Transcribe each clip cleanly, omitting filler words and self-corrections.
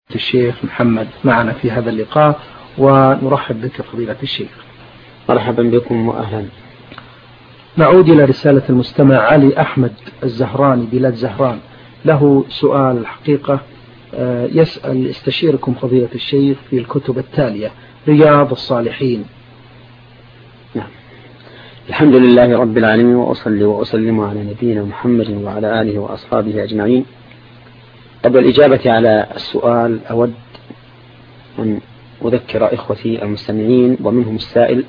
الشيخ محمد معنا في هذا اللقاء، ونرحب بك فضيلة الشيخ. مرحبا بكم وأهلا. نعود إلى رسالة المستمع علي أحمد الزهراني بلاد زهران، له سؤال حقيقة، يسأل استشيركم فضيلة الشيخ في الكتب التالية: رياض الصالحين. نعم. الحمد لله رب العالمين، وأصلي وأسلم على نبينا محمد وعلى آله وأصحابه أجمعين. قبل الإجابة على السؤال أود أن أذكر إخوتي المستمعين ومنهم السائل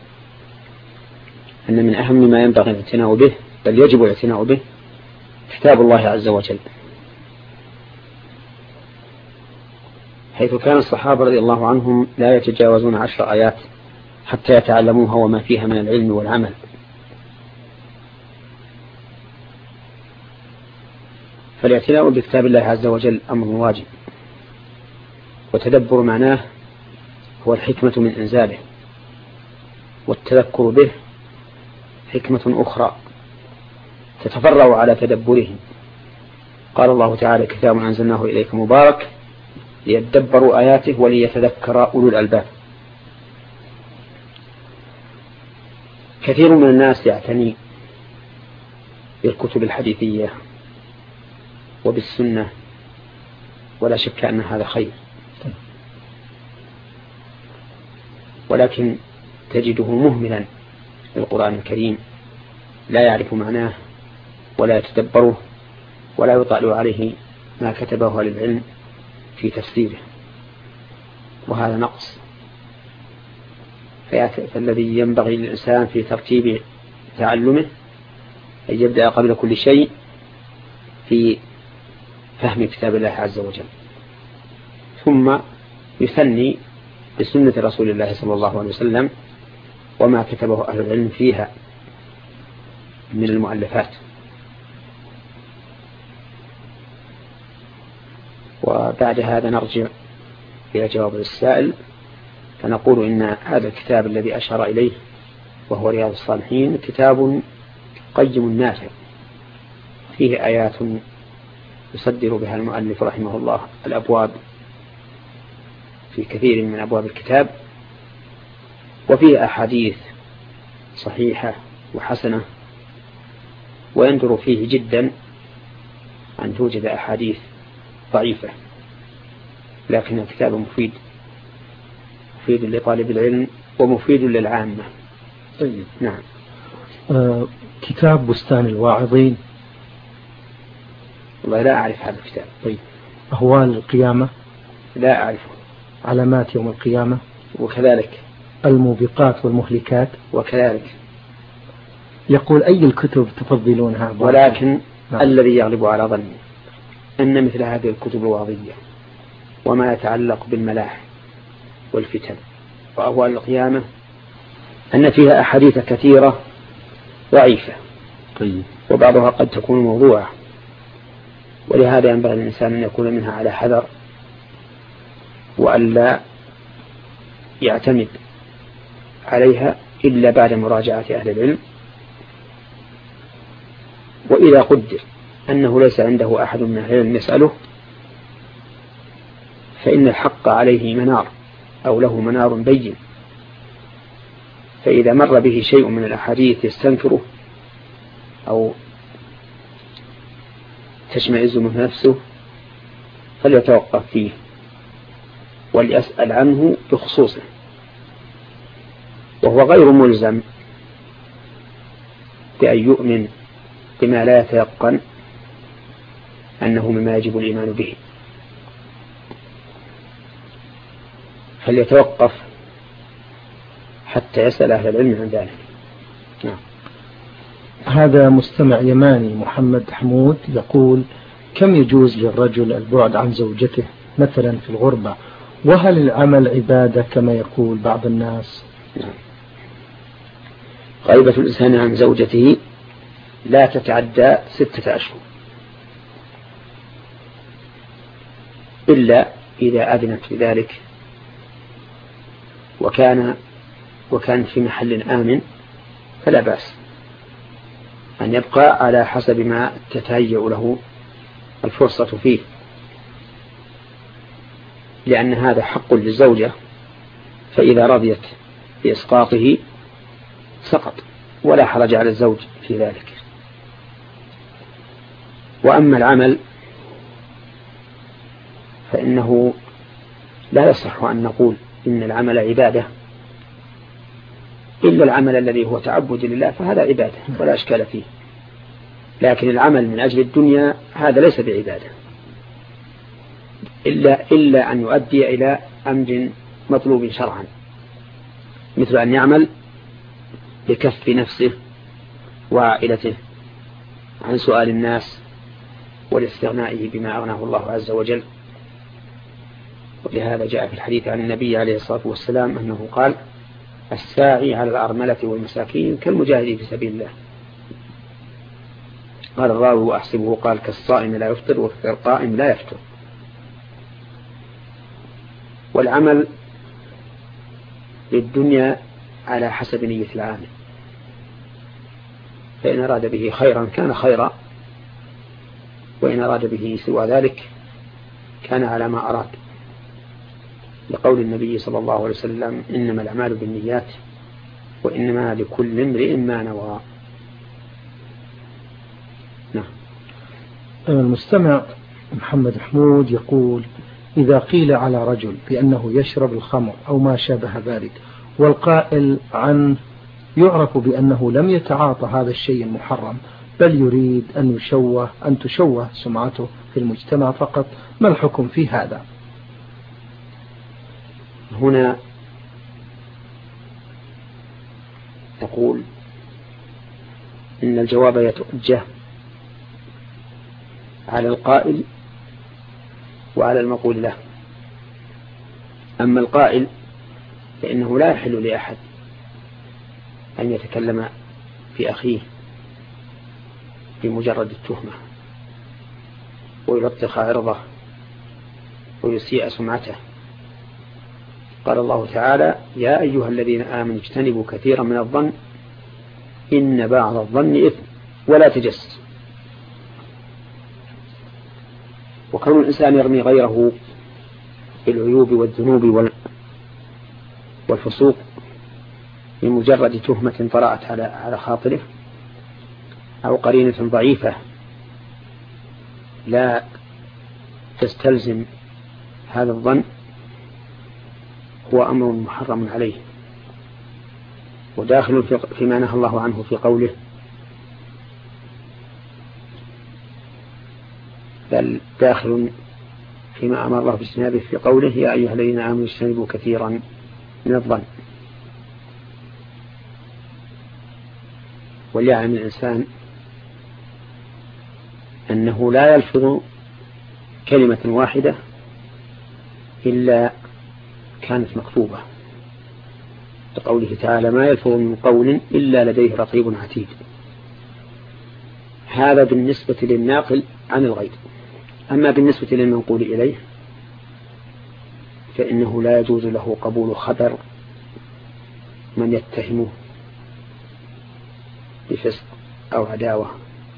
أن من أهم ما ينبغي الاعتناء به، بل يجب الاعتناء به، كتاب الله عز وجل، حيث كان الصحابة رضي الله عنهم لا يتجاوزون 10 آيات حتى يتعلموها وما فيها من العلم والعمل. فالاعتناء بكتاب الله عز وجل أمر واجب، وتدبر معناه هو الحكمة من إنزاله، والتذكر به حكمة أخرى تتفرع على تدبره. قال الله تعالى: كتاب أنزلناه إليك مبارك ليدبروا آياته وليتذكر أولو الألباب. كثير من الناس يعتني بالكتب الحديثية وبالسنة، ولا شك أن هذا خير، ولكن تجده مهملا للقرآن الكريم، لا يعرف معناه ولا يتدبره ولا يطالع عليه ما كتبه للعلم في تفسيره، وهذا نقص. فالذي ينبغي للإنسان في ترتيب تعلمه أن يبدأ قبل كل شيء في فهم كتاب الله عز وجل، ثم يثني بسنة رسول الله صلى الله عليه وسلم وما كتبه أهل العلم فيها من المؤلفات. وبعد هذا نرجع إلى جواب السائل، فنقول إن هذا الكتاب الذي أشار إليه وهو رياض الصالحين كتاب قيم نافع، فيه آيات يصدر بها المؤلف رحمه الله الأبواب في كثير من أبواب الكتاب، وفيه أحاديث صحيحة وحسنة، ويندر فيه جدا أن توجد أحاديث ضعيفة، لكن الكتاب مفيد لطالب العلم ومفيد للعامة. طيب. نعم. كتاب بستان الواعظين. والله لا أعرف هذا الكتاب. طيب. أهوال القيامة. لا أعرفه. علامات يوم القيامة. وكذلك. الموبقات والمهلكات. وكذلك. يقول: أي الكتب تفضلونها؟ ولكن الذي يغلب على ظني أن مثل هذه الكتب الوعظية وما يتعلق بالملاح والفتن وأهوال القيامة أن فيها أحاديث كثيرة ضعيفة. طيب. وبعضها قد تكون موضوعة، ولهذا ينبغي الإنسان أن يكون منها على حذر، وألا يعتمد عليها إلا بعد مراجعة أهل العلم. وإذا قدر أنه ليس عنده أحد من أهل العلم يسأله، فإن الحق عليه منار أو له منار بين، فإذا مر به شيء من الأحاديث يستنكره أو تشمئز منه نفسه فليتوقف فيه وليسأل عنه بخصوصه، وهو غير ملزم بأن يؤمن بما لا يتيقن أنه مما يجب الإيمان به، فليتوقف حتى يسأل أهل العلم عن ذلك. نعم. هذا مستمع يماني محمد حمود يقول: كم يجوز للرجل البعد عن زوجته مثلا في الغربة، وهل العمل عبادة كما يقول بعض الناس؟ نعم. غيبة الإنسان عن زوجته لا تتعدى 6 أشهر، إلا إذا أذنت بذلك وكان في محل آمن فلا بأس أن يبقى على حسب ما تتهيأ له الفرصة فيه. لأن هذا حق للزوجة، فإذا رضيت بإسقاطه سقط ولا حرج على الزوج في ذلك. وأما العمل فإنه لا يصح أن نقول إن العمل عبادة، إلا العمل الذي هو تعبد لله فهذا عبادة ولا أشكال فيه، لكن العمل من أجل الدنيا هذا ليس بعبادة إلا أن يؤدي إلى أمر مطلوب شرعا، مثل أن يعمل لكف نفسه وعائلته عن سؤال الناس والاستغناء بما أغناه الله عز وجل. ولهذا جاء في الحديث عن النبي عليه الصلاة والسلام أنه قال: الساعي على الأرملة والمساكين كالمجاهد في سبيل الله. قال الراوي وأحسبه قال: كالصائم لا يفطر وكالقائم لا يفطر. والعمل للدنيا على حسب نية العامل، فإن أراد به خيرا كان خيرا، وإن أراد به سوى ذلك كان على ما أراد، لقول النبي صلى الله عليه وسلم: إنما الأعمال بالنيات وإنما لكل امرئ ما نوى. نعم. المستمع محمد حمود يقول: إذا قيل على رجل بأنه يشرب الخمر أو ما شابه ذلك والقائل عنه يعرف بأنه لم يتعاطى هذا الشيء المحرم بل يريد أن تشوه سمعته في المجتمع فقط، ما الحكم في هذا؟ هنا نقول إن الجواب يتوجه على القائل وعلى المقول له. أما القائل فإنه لا يحل لأحد أن يتكلم في أخيه بمجرد التهمة ويلطخ عرضه ويسيء سمعته. قال الله تعالى: يا أيها الذين آمنوا اجتنبوا كثيرا من الظن إن بعض الظن إثم ولا تجسسوا. وكون الإنسان يرمي غيره بالعيوب والذنوب والفسوق بمجرد تهمة طرأت على خاطره أو قرينة ضعيفة لا تستلزم هذا الظن هو أمر محرم عليه، وداخل فيما نهى الله عنه في قوله، بل داخل فيما أمر الله باجتنابه في قوله: يا أيها الذين آمنوا اجتنبوا كثيرا من الظن. وليعلم الإنسان أنه لا يلفظ كلمة واحدة إلا كانت مكتوبة، لقوله تعالى: ما يلفظ من قول إلا لديه رقيب عتيد. هذا بالنسبة للناقل عن الغيب. أما بالنسبة للمنقول إليه فإنه لا يجوز له قبول خبر من يتهمه بفسق أو عداوة،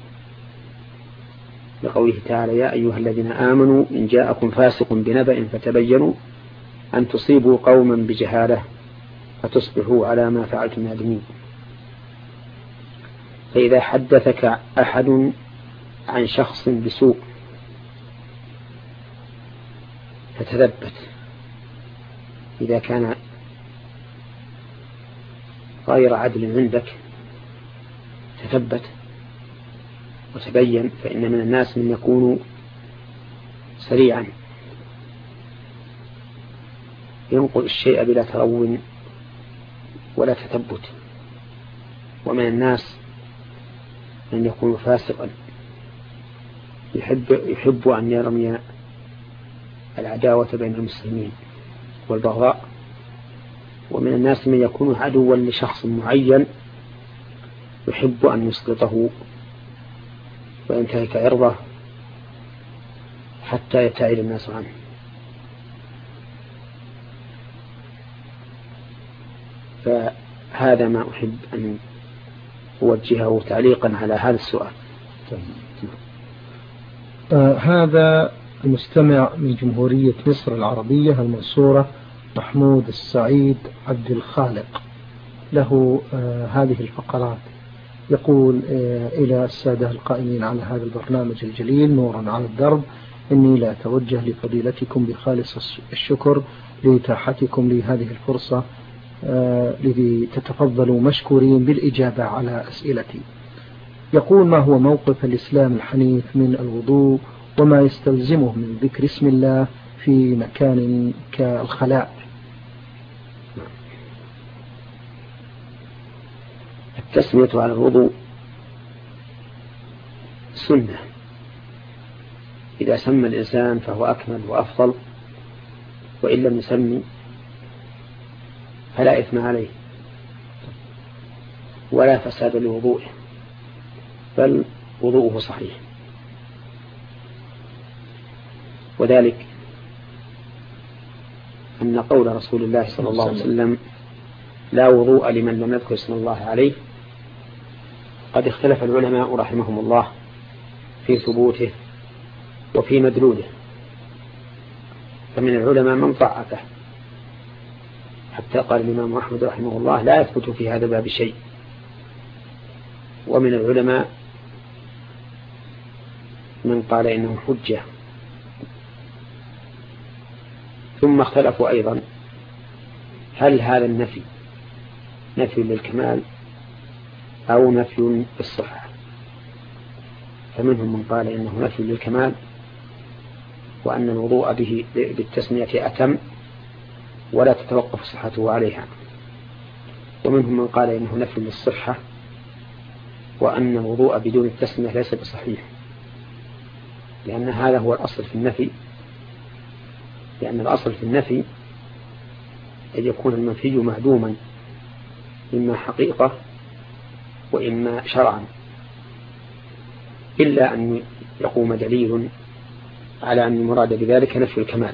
لقوله تعالى: يا أيها الذين آمنوا إن جاءكم فاسق بنبأ فتبينوا أن تصيبوا قوما بجهالة فتصبحوا على ما فعلتم نادمين. فإذا حدثك أحد عن شخص بسوء فتثبت، إذا كان غير عدل عندك تثبت وتبين، فإن من الناس من يكون سريعا ينقل الشيء بلا ترون ولا تثبت، ومن الناس من يكون فاسقا يحب أن يرمي العداوة بين المسلمين والبغضاء، ومن الناس من يكون عدوا لشخص معين يحب أن يسقطه وينتهك عرضه حتى يبتعد الناس عنه. فهذا ما أحب أن أوجهه تعليقا على هذا السؤال. هذا المستمع من جمهورية مصر العربية المنصورة محمود السعيد عبد الخالق له هذه الفقرات. يقول إلى السادة القائمين على هذا البرنامج الجليل نورا على الدرب، إني لا أتوجه لفضيلتكم بخالص الشكر لإتاحتكم لي هذه الفرصة لتتفضلوا مشكورين بالإجابة على أسئلتي. يقول: ما هو موقف الإسلام الحنيف من الوضوء وما يستلزمه من ذكر اسم الله في مكان كالخلاء؟ التسمية على الوضوء سنة، إذا سمى الإنسان فهو أكمل وأفضل، وإن لم يسمي فلا إثم عليه ولا فساد لوضوءه، بل وضوءه صحيح. وذلك أن قول رسول الله صلى الله عليه وسلم: لا وضوء لمن لم يذكر اسم الله عليه، قد اختلف العلماء رحمهم الله في ثبوته وفي مدلوله، فمن العلماء من ضعفه حتى قال الإمام أحمد رحمه الله: لا يثبت في هذا الباب شيء. ومن العلماء من قال إنه حجة. ثم اختلفوا أيضا هل هذا النفي نفي للكمال أو نفي للصحة، فمنهم من قال إنه نفي للكمال وأن الوضوء به بالتسمية أتم ولا تتوقف صحته عليها، ومنهم من قال إنه نفي للصحة وأن الوضوء بدون التسمية ليس بصحيح، لأن هذا هو الأصل في النفي، لأن الأصل في النفي أن يكون المنفي معدوما إما حقيقة وإما شرعا، إلا أن يقوم دليل على أن المراد بذلك نفي الكمال.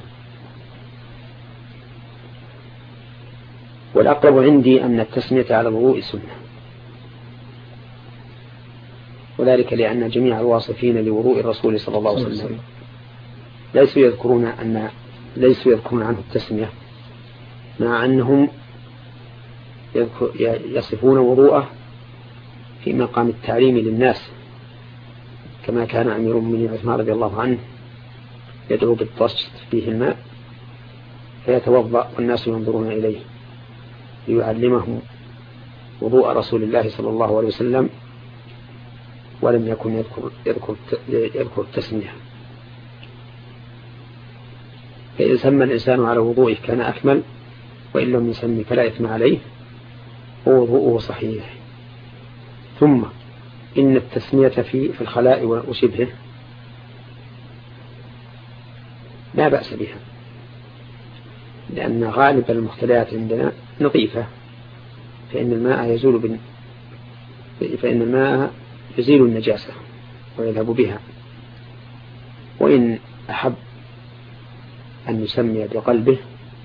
والأقرب عندي أن التسمية على الوضوء سنة، وذلك لأن جميع الواصفين لوضوء الرسول صلى الله عليه وسلم ليسوا يذكرون عنه التسمية، مع أنهم يصفون وضوءه في مقام التعليم للناس، كما كان أمير المؤمنين عثمان رضي الله عنه يدعو بالطشت فيه الماء فيتوضأ والناس ينظرون إليه ليعلمهم وضوء رسول الله صلى الله عليه وسلم، ولم يكن يذكر التسمية. فإذا سمى الإنسان على وضوئه كان أكمل، وإن لم يسمي فلا إثم عليه ووضوءه صحيح. ثم إن التسمية في الخلاء وشبهه لا بأس بها، لأن غالب المختليات عندنا نظيفة، فإن الماء يزيل النجاسة ويذهب بها. وإن أحب أن يسمي بقلبه،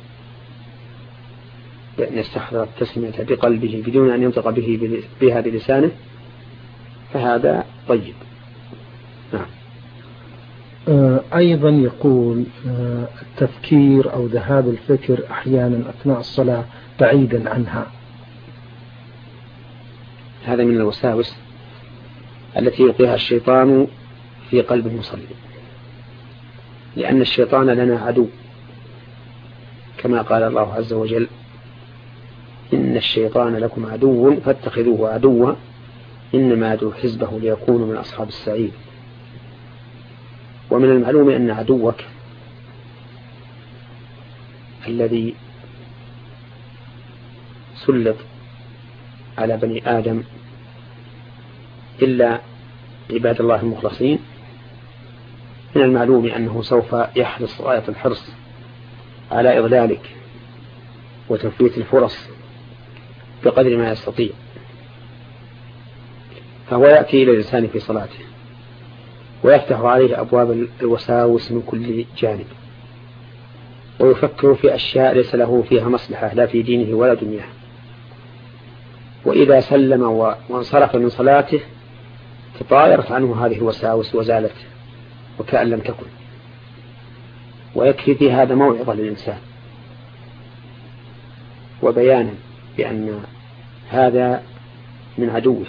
بأن يستحضر التسمية بقلبه بدون أن ينطق بها بلسانه، فهذا طيب. نعم. أيضا يقول التفكير أو ذهاب الفكر أحيانا أثناء الصلاة بعيدا عنها، هذا من الوساوس التي يلقيها الشيطان في قلب المصلي، لأن الشيطان لنا عدو، كما قال الله عز وجل: إن الشيطان لكم عدو فاتخذوه عدوا إنما يدعو حزبه ليكونوا من أصحاب السعير. ومن المعلوم أن عدوك الذي سلط على بني آدم إلا عباد الله المخلصين، من المعلوم أنه سوف يحرص غاية الحرص على إضلالك وتفويت الفرص بقدر ما يستطيع، فهو يأتي إلى الإنسان في صلاته ويفتح عليه أبواب الوساوس من كل جانب، ويفكر في أشياء ليس له فيها مصلحة لا في دينه ولا دنياه. وإذا سلم وانصرف من صلاته تطايرت عنه هذه الوساوس وزالت وكأن لم تكن. ويكفي في هذا موعظة للإنسان وبيانا بأن هذا من عدوه،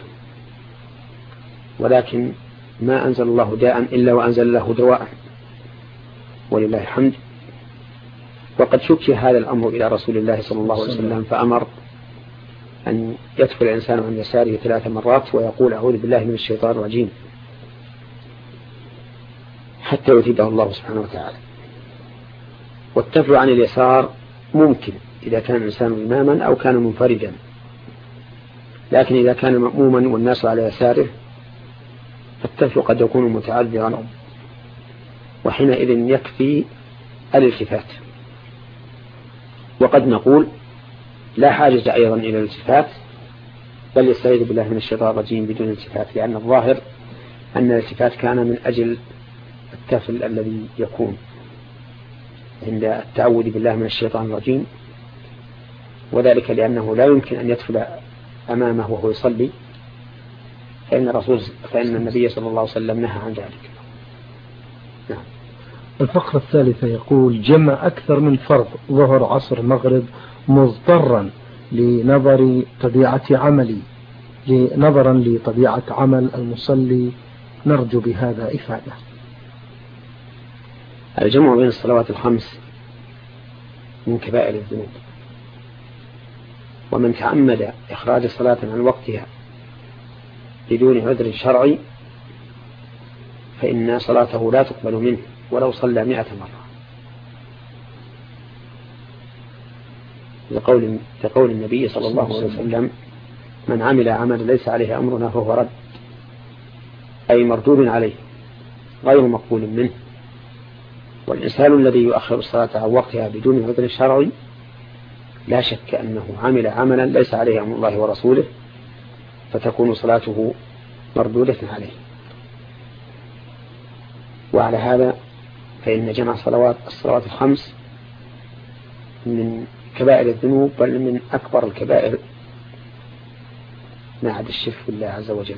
ولكن ما أنزل الله داء إلا وأنزل له دواء ولله الحمد. وقد شكي هذا الأمر إلى رسول الله صلى الله عليه وسلم فأمر أن يدخل الإنسان عن يساره 3 مرات ويقول أعوذ بالله من الشيطان الرجيم حتى يثيبه الله سبحانه وتعالى. والتفل عن اليسار ممكن إذا كان الإنسان إماما أو كان منفردا، لكن إذا كان مأموما والناس على يساره فالتفل قد يكون متعذرا، وحينئذ يكفي الالتفات. وقد نقول لا حاجة أيضا إلى الالتفات، بل يستعيذ بالله من الشيطان الرجيم بدون التفات، لأن الظاهر أن الالتفات كان من أجل التفل الذي يكون عند التعوذ بالله من الشيطان الرجيم، وذلك لأنه لا يمكن أن يتفل أمامه وهو يصلي، فإن النبي صلى الله عليه وسلم نهى عن ذلك. نعم. الفقرة الثالثة يقول جمع أكثر من فرض ظهر عصر مغرب مضطرا لنظرا لطبيعة عمل المصلي، نرجو بهذا إفادة. الجمع بين الصلوات الخمس من كبائر الذنوب، ومن تعمد إخراج صلاة عن وقتها بدون عذر شرعي فإن صلاته لا تقبل منه ولو صلى 100 مرة، لقول النبي صلى الله عليه وسلم من عمل عمل ليس عليه أمرنا فهو رد، أي مردود عليه غير مقبول منه. والإنسان الذي يؤخر الصلاة عن وقتها بدون عذر شرعي لا شك أنه عمل عملا ليس عليه أمر الله ورسوله، فتكون صلاته مردودة عليه. وعلى هذا فإن جمع الصلوات الخمس من كبائر الذنوب، بل من أكبر الكبائر ما عدا الشرك بالله عز وجل.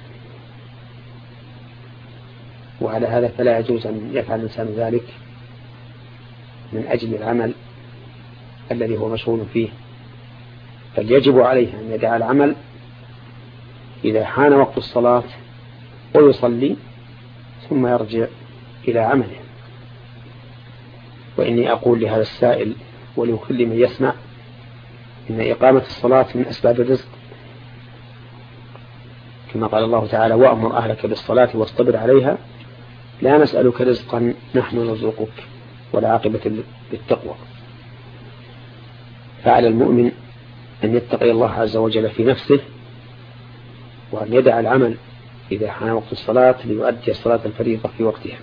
وعلى هذا فلا يجوز أن يفعل الإنسان ذلك من أجل العمل الذي هو مشغول فيه، بل يجب عليه أن يدع العمل إذا حان وقت الصلاة ويصلي ثم يرجع إلى عمله. وإني أقول لهذا السائل ولكل من يسمع إن إقامة الصلاة من أسباب الرزق، كما قال الله تعالى وأمر أهلك بالصلاة واصطبر عليها لا نسألك رزقا نحن نرزقك والعاقبة للتقوى. فعلى المؤمن أن يتقي الله عز وجل في نفسه، وأن يدع العمل إذا حان وقت الصلاة ليؤدي الصلاة الفريضة في وقتها.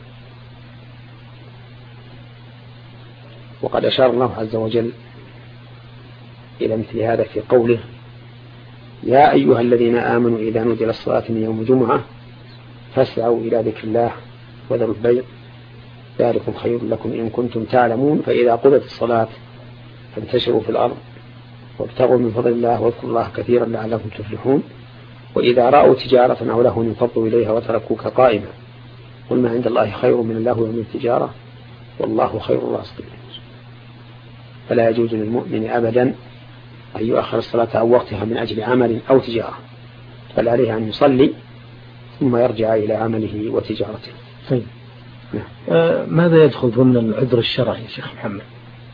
وقد أشار الله عز وجل إلى مثل هذا في قوله يا أيها الذين آمنوا إذا نودي للصلاة من يوم الجمعة فاسعوا إلى ذكر الله وذروا البيع ذلكم خير لكم إن كنتم تعلمون، فإذا قضت الصلاة فانتشروا في الأرض وابتغوا من فضل الله واذكروا الله كثيرا لعلكم تفلحون، وإذا رأوا تجارة أو لهوا انفضوا إليها وتركوك قائما قل ما عند الله خير من اللهو ومن التجارة والله خير الرازقين. فلا يجوز للمؤمن أبدا أن يؤخر الصلاة عن وقتها من أجل عمل أو تجارة، بل عليه أن يصلي ثم يرجع إلى عمله وتجارته. طيب. ماذا يدخل ضمن العذر الشرعي يا شيخ محمد؟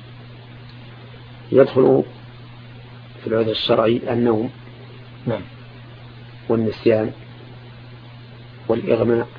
يدخل في العذر الشرعي النوم نعم، والنسيان والإغماء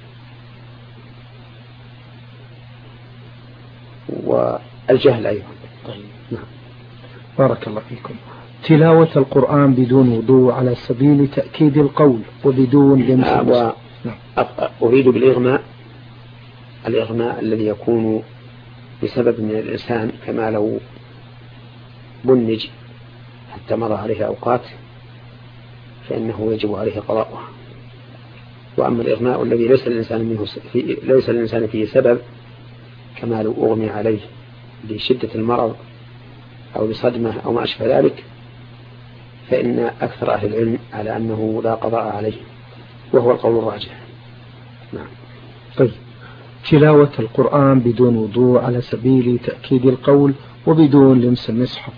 والجهل أيضا. طيب. نعم. بارك الله فيكم. تلاوة القرآن بدون وضوء على سبيل تأكيد القول وبدون لمس. أريد بالإغماء الإغماء الذي يكون بسبب من الإنسان، كما لو بنج حتى مضى عليه أوقات فإنه يجب عليه قضاؤها. وأما الإغماء الذي ليس الإنسان فيه سبب، كما لو أغمي عليه لشدة المرض أو لصدمة أو ما أشبه ذلك، فإن أكثر أهل العلم على أنه لا قضاء عليه، وهو القول الراجح. نعم. طيب. تلاوة القرآن بدون وضوء على سبيل تأكيد القول وبدون لمس المصحف.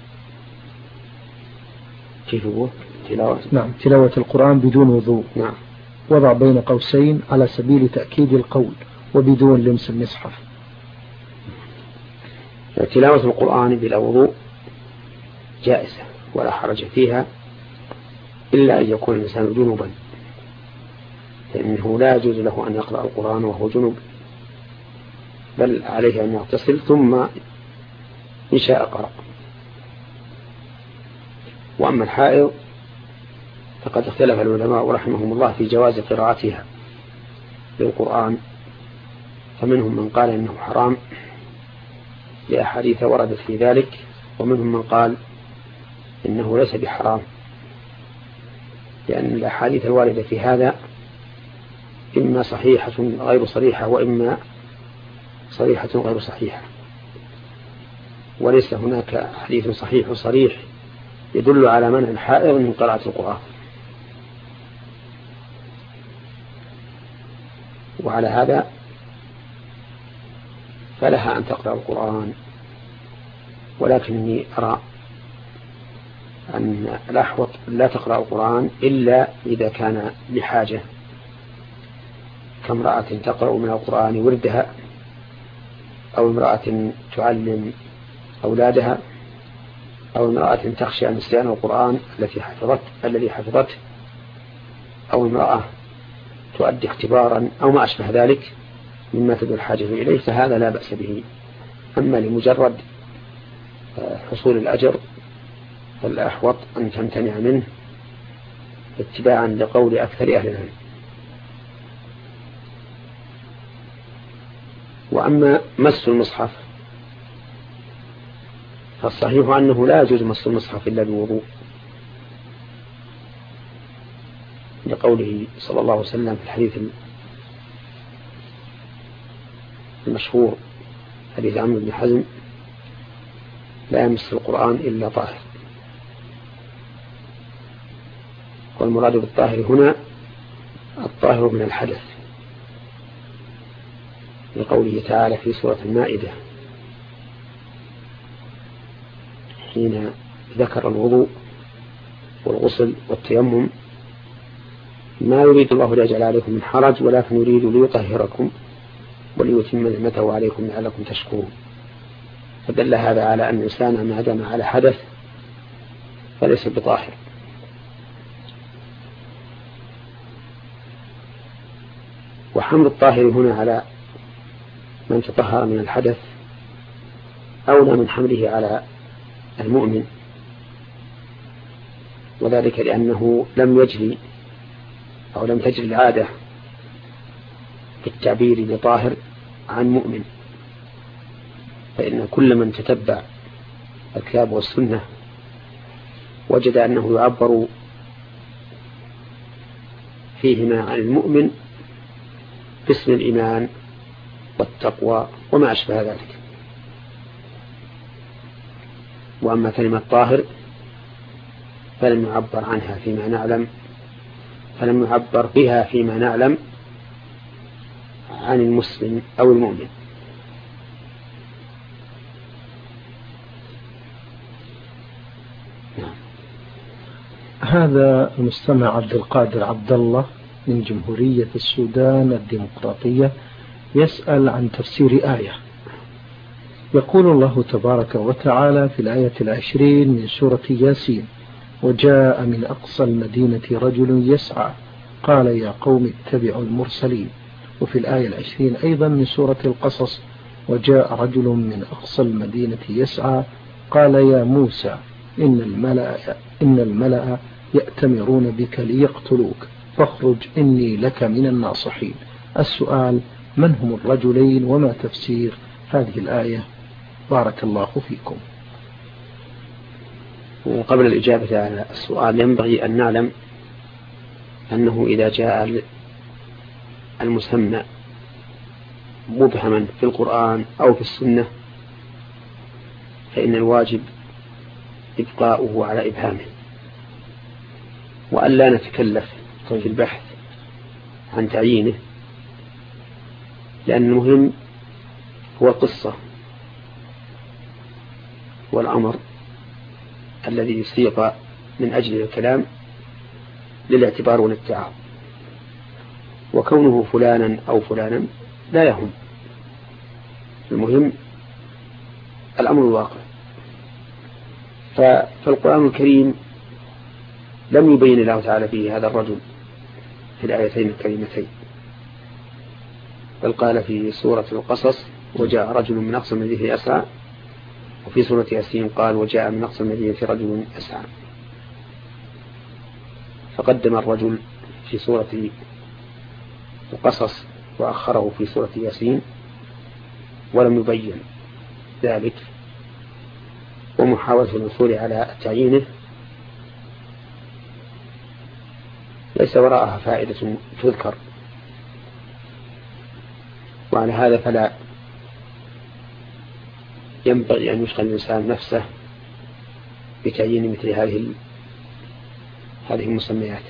كيف هو تلاوة؟ نعم، تلاوة القرآن بدون وضوء. نعم. وضع بين قوسين على سبيل تأكيد القول وبدون لمس المصحف. تلاوة القرآن بلا وضوء جائزة ولا حرج فيها، إلا أن يكون الإنسان جنوبا، فإنه لا يجوز له أن يقرأ القرآن وهو جنوب، بل عليه أن يغتسل ثم إن شاء قرأ. وأما الحائض فقد اختلف العلماء رحمهم الله في جواز قراءتها للقرآن، فمنهم من قال إنه حرام لأحاديث وردت في ذلك، ومنهم من قال إنه ليس بحرام، لأن الأحاديث الواردة في هذا إما صحيحة غير صريحة وإما صريحة غير صحيحة، وليس هناك حديث صحيح صريح يدل على منع الحائض من قراءة القرآن. وعلى هذا فلها أن تقرأ القرآن، ولكنني أرى أن الأحوط لا تقرأ القرآن إلا إذا كان بحاجة، كامرأة تقرأ من القرآن وردها، أو امرأة تعلم أولادها، أو امرأة تخشى نسيان القرآن الذي حفظته، أو امرأة تؤدي اختبارا أو ما أشبه ذلك مما تدل الحاجة إليه، فهذا لا بأس به. أما لمجرد حصول الأجر فالأحوط أن تمتنع منه اتباعا لقول أكثر أهل العلم. وأما مس المصحف فالصحيح أنه لا يجوز مس المصحف إلا بوضوء، لقوله صلى الله عليه وسلم في الحديث المشهور حديث عمرو بن حزم: لا يمس القرآن إلا طاهر. والمراد بالطاهر هنا الطاهر من الحدث، لقوله تعالى في سورة المائدة حين ذكر الوضوء والغسل والتيمم: ما يريد الله ليجعل عليكم من حرج ولكن يريد ليطهركم وليتم نعمته عليكم لعلكم تشكرون. فدل هذا على أن الإنسان ما دام على حدث فليس بطاهر. وحمل الطاهر هنا على من تطهر من الحدث أولى من حمله على المؤمن، وذلك لأنه لم يجري أو لم تجري العادة في التعبير بطاهر عن مؤمن، فإن كل من تتبع الكتاب والسنة وجد أنه يعبر فيهما عن المؤمن باسم الإيمان والتقوى وما أشبه ذلك. وأما كلمة طاهر فلم يعبر عنها فيما نعلم، فلم يعبر بها فيما نعلم عن المسلم أو المؤمن. هذا المستمع عبد القادر عبد الله من جمهورية السودان الديمقراطية يسأل عن تفسير آية. يقول الله تبارك وتعالى في الآية 20 من سورة ياسين: وجاء من أقصى المدينة رجل يسعى قال يا قوم اتبعوا المرسلين. وفي الآية 20 أيضا من سورة القصص: وجاء رجل من أقصى المدينة يسعى قال يا موسى إن الملأ يأتمرون بك ليقتلوك فاخرج إني لك من الناصحين. السؤال: من هم الرجلين وما تفسير هذه الآية؟ بارك الله فيكم. وقبل الإجابة على السؤال ينبغي أن نعلم أنه إذا جاء المسمى مبهما في القرآن أو في السنة فإن الواجب إبقاؤه على إبهامه، وأن لا نتكلف في البحث عن تعيينه، لأن المهم هو القصة والأمر الذي يسيق من أجل الكلام للاعتبار والاتعاظ، وكونه فلانا أو فلانا لا يهم، المهم الأمر الواقع. فالقرآن الكريم لم يبين الله تعالى فيه هذا الرجل في الآيتين الكريمتين، بل قال في سورة القصص وجاء رجل من أقصى المدينة يسعى، وفي سورة ياسين قال وجاء من أقصى المدينة رجل يسعى، فقدم الرجل في سورة القصص وأخره في سورة ياسين ولم يبين ذلك، ومحاولة الوصول على تعيينه ليس وراءها فائدة تذكر، وعلى هذا فلا ينبغي أن يشغل الإنسان نفسه بتعيين مثل هذه المسميات،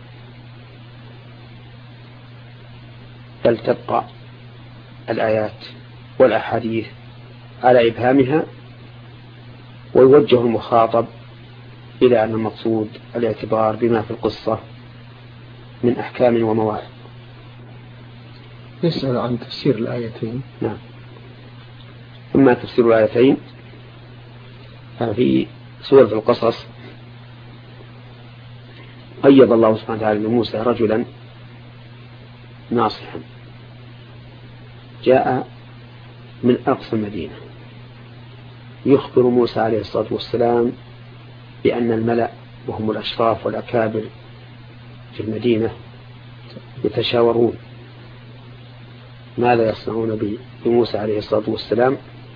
بل تبقى الآيات والأحاديث على إبهامها، ويوجه المخاطب إلى أن المقصود الاعتبار بما في القصة من أحكام ومواعظ. يسأل عن تفسير الآيتين. نعم. أما تفسير الآيتين ففي سورة القصص قيض الله سبحانه وتعالى لموسى رجلا ناصحا جاء من أقصى المدينة يخبر موسى عليه الصلاة والسلام بأن الملأ وهم الأشراف والأكابر في المدينة يتشاورون ماذا يصنعون بموسى عليه الصلاة والسلام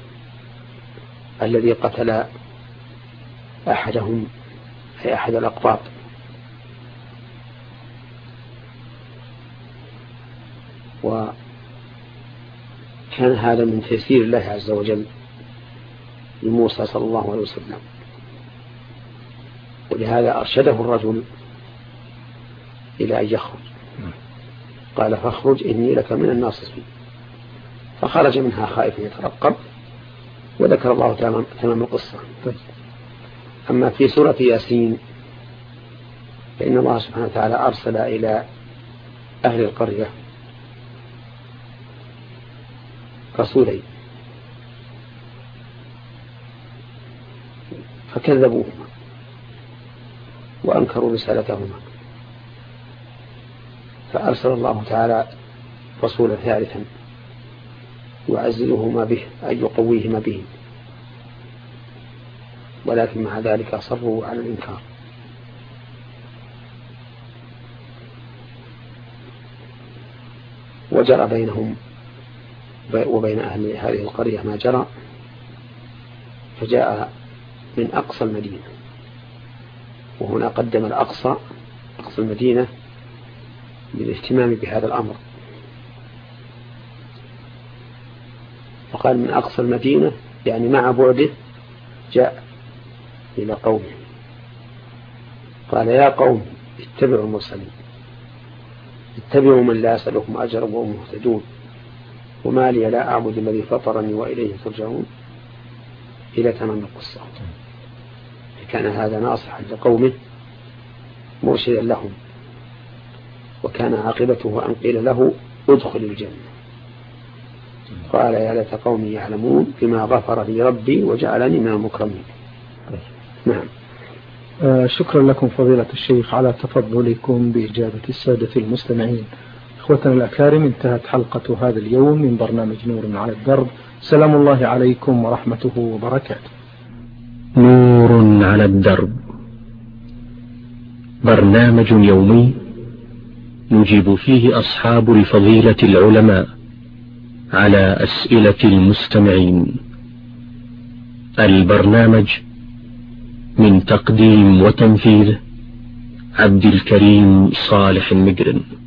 الذي قتل أحدهم أي أحد الأقباط. وكان هذا من تيسير الله عز وجل لموسى صلى الله عليه وسلم، ولهذا أرشده الرجل إلى أن يخرج، قال فاخرج إني لك من الناصحين، فخرج منها خائفا يترقب، وذكر الله تمام القصة. أما في سورة ياسين فإن الله سبحانه وتعالى أرسل إلى أهل القرية رسولين فكذبوهما وأنكروا رسالتهما، فأرسل الله تعالى رسولا ثالثا يعززهما به أي يقويهما به، ولكن مع ذلك أصروا على الإنكار. وجرى بينهم وبين أهل هذه القرية ما جرى، فجاء من أقصى المدينة، وهنا قدم الأقصى أقصى المدينة للاهتمام بهذا الأمر، فقال من أقصى المدينة يعني مع بعده جاء إلى قومه، قال يا قوم اتبعوا المرسلين، اتبعوا من لا أسألكم أجرا وهم مهتدون، وما لي لا أعبد الذي فطرني وإليه ترجعون، إلى تمام القصة. فكان هذا ناصحا لقومه مرشدا لهم، وكان عاقبته أن قيل له ادخل الجنة، قال يا ليت قومي يعلمون بما غفر لي ربي وجعلني من المكرمين. نعم. شكرا لكم فضيلة الشيخ على تفضلكم بإجابة السادة المستمعين. إخوتنا الأكارم، انتهت حلقة هذا اليوم من برنامج نور على الدرب. سلام الله عليكم ورحمته وبركاته. نور على الدرب، برنامج يومي يجيب فيه أصحاب الفضيلة العلماء على أسئلة المستمعين. البرنامج من تقديم وتنفيذ عبد الكريم صالح المقرن.